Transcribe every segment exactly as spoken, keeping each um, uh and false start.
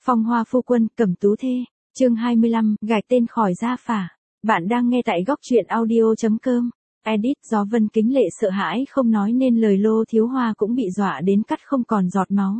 Phong hoa phu quân, cẩm tú thê, chương hai mươi lăm, gạch tên khỏi gia phả. Bạn đang nghe tại góc truyện audio chấm com. Edit do Vân Kính Lệ sợ hãi không nói nên lời, Lô Thiếu Hoa cũng bị dọa đến cắt không còn giọt máu.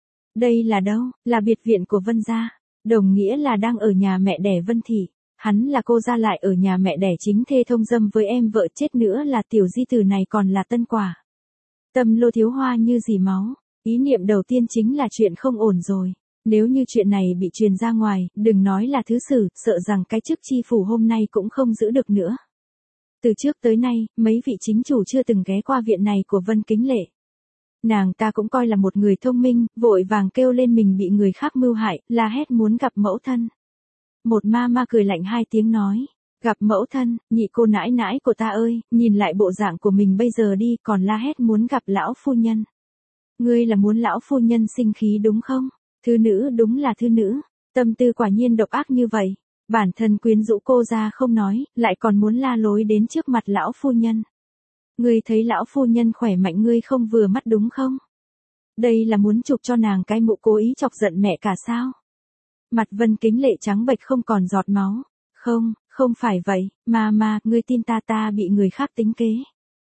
Đây là đâu? Là biệt viện của Vân gia, đồng nghĩa là đang ở nhà mẹ đẻ Vân Thị. Hắn là cô gia lại ở nhà mẹ đẻ chính thê thông dâm với em vợ, chết nữa là tiểu di tử này còn là tân quả. Tâm Lô Thiếu Hoa như dì máu, ý niệm đầu tiên chính là chuyện không ổn rồi. Nếu như chuyện này bị truyền ra ngoài, đừng nói là thứ sử, sợ rằng cái chức chi phủ hôm nay cũng không giữ được nữa. Từ trước tới nay, mấy vị chính chủ chưa từng ghé qua viện này của Vân Kính Lệ. Nàng ta cũng coi là một người thông minh, vội vàng kêu lên mình bị người khác mưu hại, la hét muốn gặp mẫu thân. Một ma ma cười lạnh hai tiếng nói, gặp mẫu thân, nhị cô nãi nãi của ta ơi, nhìn lại bộ dạng của mình bây giờ đi, còn la hét muốn gặp lão phu nhân. Ngươi là muốn lão phu nhân sinh khí đúng không? Thư nữ đúng là thư nữ, tâm tư quả nhiên độc ác như vậy. Bản thân quyến rũ cô ra không nói, lại còn muốn la lối đến trước mặt lão phu nhân. Ngươi thấy lão phu nhân khỏe mạnh ngươi không vừa mắt đúng không? Đây là muốn chụp cho nàng cái mụ cố ý chọc giận mẹ cả sao? Mặt Vân Kính Lệ trắng bệch không còn giọt máu. Không, không phải vậy, mà mà, ngươi tin ta ta bị người khác tính kế.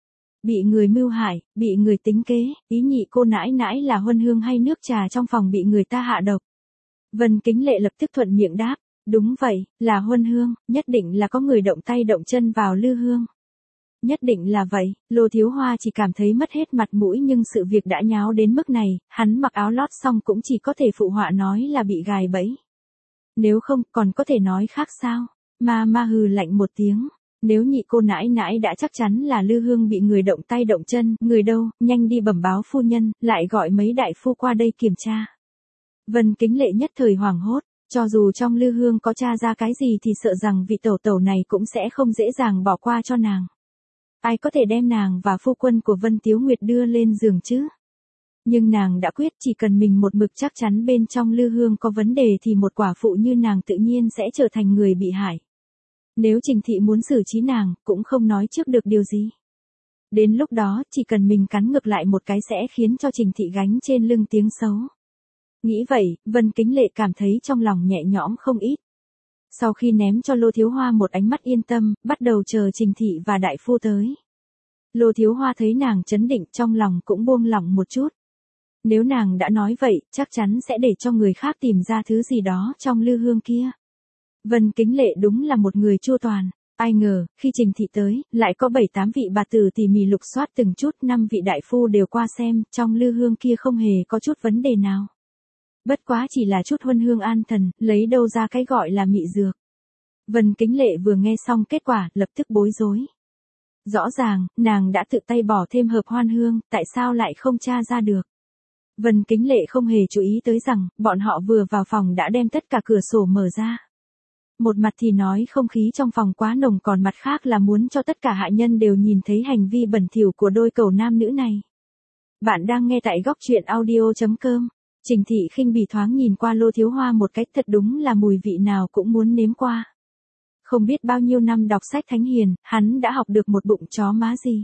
Bị người mưu hại, bị người tính kế, ý nhị cô nãi nãi là huân hương hay nước trà trong phòng bị người ta hạ độc. Vân Kính Lệ lập tức thuận miệng đáp, đúng vậy, là huân hương, nhất định là có người động tay động chân vào lư hương. Nhất định là vậy, Lô Thiếu Hoa chỉ cảm thấy mất hết mặt mũi, nhưng sự việc đã nháo đến mức này, hắn mặc áo lót xong cũng chỉ có thể phụ họa nói là bị gài bẫy. Nếu không, còn có thể nói khác sao? Ma ma hừ lạnh một tiếng. Nếu nhị cô nãi nãi đã chắc chắn là lư hương bị người động tay động chân, người đâu, nhanh đi bẩm báo phu nhân, lại gọi mấy đại phu qua đây kiểm tra. Vân Kính Lệ nhất thời hoảng hốt, cho dù trong lư hương có tra ra cái gì thì sợ rằng vị tẩu tẩu này cũng sẽ không dễ dàng bỏ qua cho nàng. Ai có thể đem nàng và phu quân của Vân Tiếu Nguyệt đưa lên giường chứ? Nhưng nàng đã quyết chỉ cần mình một mực chắc chắn bên trong lư hương có vấn đề thì một quả phụ như nàng tự nhiên sẽ trở thành người bị hại. Nếu Trình Thị muốn xử trí nàng, cũng không nói trước được điều gì. Đến lúc đó, chỉ cần mình cắn ngược lại một cái sẽ khiến cho Trình Thị gánh trên lưng tiếng xấu. Nghĩ vậy, Vân Kính Lệ cảm thấy trong lòng nhẹ nhõm không ít. Sau khi ném cho Lô Thiếu Hoa một ánh mắt yên tâm, bắt đầu chờ Trình Thị và đại phu tới. Lô Thiếu Hoa thấy nàng trấn định, trong lòng cũng buông lỏng một chút. Nếu nàng đã nói vậy, chắc chắn sẽ để cho người khác tìm ra thứ gì đó trong lư hương kia. Vân Kính Lệ đúng là một người chu toàn. Ai ngờ, khi Trình Thị tới, lại có bảy tám vị bà tử tỉ mỉ lục soát từng chút, năm vị đại phu đều qua xem, trong lư hương kia không hề có chút vấn đề nào. Bất quá chỉ là chút huân hương an thần, lấy đâu ra cái gọi là mị dược. Vân Kính Lệ vừa nghe xong kết quả, lập tức bối rối. Rõ ràng, nàng đã tự tay bỏ thêm hợp hoan hương, tại sao lại không tra ra được. Vân Kính Lệ không hề chú ý tới rằng, bọn họ vừa vào phòng đã đem tất cả cửa sổ mở ra. Một mặt thì nói không khí trong phòng quá nồng, còn mặt khác là muốn cho tất cả hạ nhân đều nhìn thấy hành vi bẩn thỉu của đôi cẩu nam nữ này. Bạn đang nghe tại góc truyện audio chấm com. Trình Thị khinh bỉ thoáng nhìn qua Lô Thiếu Hoa một cách, thật đúng là mùi vị nào cũng muốn nếm qua. Không biết bao nhiêu năm đọc sách thánh hiền, hắn đã học được một bụng chó má gì.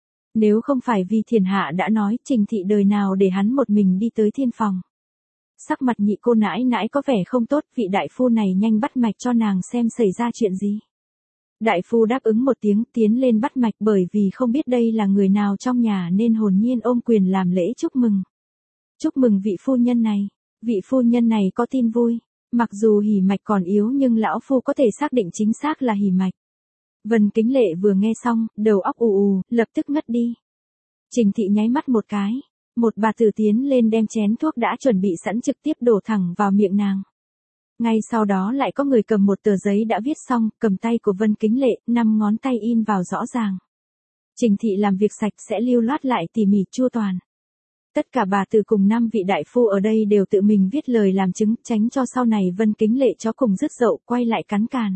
Nếu không phải vì Thiền Hạ đã nói, Trình Thị đời nào để hắn một mình đi tới thiên phòng. Sắc mặt nhị cô nãi nãi có vẻ không tốt, vị đại phu này nhanh bắt mạch cho nàng xem xảy ra chuyện gì. Đại phu đáp ứng một tiếng, tiến lên bắt mạch, bởi vì không biết đây là người nào trong nhà nên hồn nhiên ôm quyền làm lễ chúc mừng. Chúc mừng vị phu nhân này, vị phu nhân này có tin vui. Mặc dù hỉ mạch còn yếu nhưng lão phu có thể xác định chính xác là hỉ mạch. Vân Kính Lệ vừa nghe xong, đầu óc ù ù, lập tức ngất đi. Trình Thị nháy mắt một cái. Một bà tử tiến lên đem chén thuốc đã chuẩn bị sẵn trực tiếp đổ thẳng vào miệng nàng. Ngay sau đó lại có người cầm một tờ giấy đã viết xong, cầm tay của Vân Kính Lệ, năm ngón tay in vào rõ ràng. Trình Thị làm việc sạch sẽ lưu loát lại tỉ mỉ chu toàn. Tất cả bà tử cùng năm vị đại phu ở đây đều tự mình viết lời làm chứng, tránh cho sau này Vân Kính Lệ chó cùng dứt dậu quay lại cắn càn.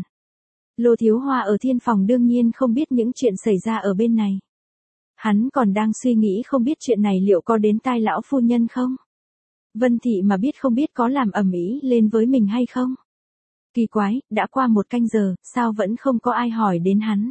Lô Thiếu Hoa ở thiên phòng đương nhiên không biết những chuyện xảy ra ở bên này. Hắn còn đang suy nghĩ không biết chuyện này liệu có đến tai lão phu nhân không? Vân Thị mà biết không biết có làm ầm ĩ lên với mình hay không? Kỳ quái, đã qua một canh giờ, sao vẫn không có ai hỏi đến hắn?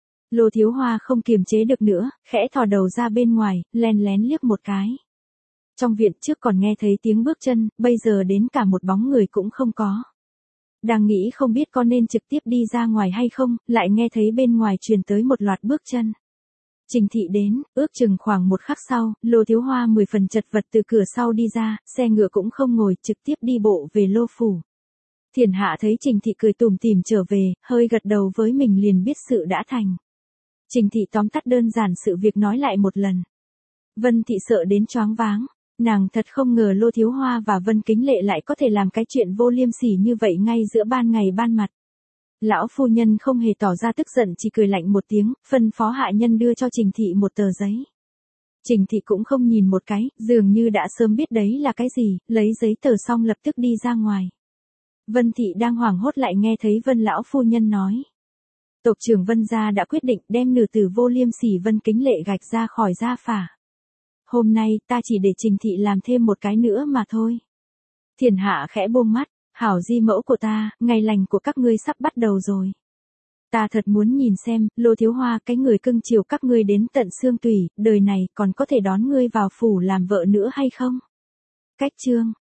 Lô Thiếu Hoa không kiềm chế được nữa, khẽ thò đầu ra bên ngoài, len lén liếc một cái. Trong viện trước còn nghe thấy tiếng bước chân, bây giờ đến cả một bóng người cũng không có. Đang nghĩ không biết có nên trực tiếp đi ra ngoài hay không, lại nghe thấy bên ngoài truyền tới một loạt bước chân. Trình Thị đến, ước chừng khoảng một khắc sau, Lô Thiếu Hoa mười phần chật vật từ cửa sau đi ra, xe ngựa cũng không ngồi, trực tiếp đi bộ về Lô Phủ. Thiển Hạ thấy Trình Thị cười tủm tỉm trở về, hơi gật đầu với mình liền biết sự đã thành. Trình Thị tóm tắt đơn giản sự việc nói lại một lần. Vân Thị sợ đến choáng váng, nàng thật không ngờ Lô Thiếu Hoa và Vân Kính Lệ lại có thể làm cái chuyện vô liêm sỉ như vậy ngay giữa ban ngày ban mặt. Lão phu nhân không hề tỏ ra tức giận, chỉ cười lạnh một tiếng, phân phó hạ nhân đưa cho Trình Thị một tờ giấy. Trình Thị cũng không nhìn một cái, dường như đã sớm biết đấy là cái gì, lấy giấy tờ xong lập tức đi ra ngoài. Vân Thị đang hoảng hốt lại nghe thấy Vân lão phu nhân nói. Tộc trưởng Vân gia đã quyết định đem nữ tử vô liêm sỉ Vân Kính Lệ gạch ra khỏi gia phả. Hôm nay ta chỉ để Trình Thị làm thêm một cái nữa mà thôi. Thiển Hạ khẽ buông mắt, hảo di mẫu của ta, ngày lành của các ngươi sắp bắt đầu rồi. Ta thật muốn nhìn xem, Lô Thiếu Hoa cái người cưng chiều các ngươi đến tận xương tủy, đời này còn có thể đón ngươi vào phủ làm vợ nữa hay không? Cách chương